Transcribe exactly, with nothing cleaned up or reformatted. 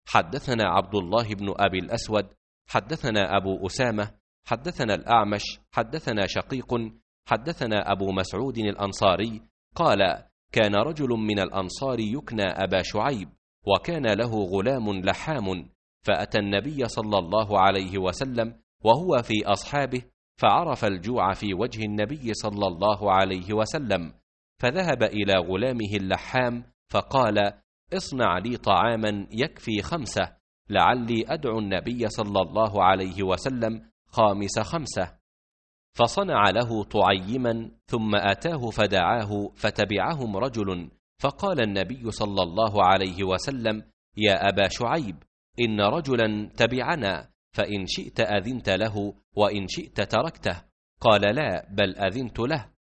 حدثنا عبد الله بن أبي الأسود حدثنا أبو أسامة حدثنا الأعمش حدثنا شقيق حدثنا أبو مسعود الأنصاري قال: كان رجل من الأنصار يكنى أبا شعيب، وكان له غلام لحام، فأتى النبي صلى الله عليه وسلم وهو في أصحابه، فعرف الجوع في وجه النبي صلى الله عليه وسلم، فذهب إلى غلامه اللحام فقال: اصنع لي طعاما يكفي خمسة، لعلي أدعو النبي صلى الله عليه وسلم خامس خمسة. فصنع له طعيما، ثم أتاه فدعاه، فتبعهم رجل، فقال النبي صلى الله عليه وسلم: يا أبا شعيب، إن رجلا تبعنا، فإن شئت أذنت له، وإن شئت تركته. قال: لا، بل أذنت له.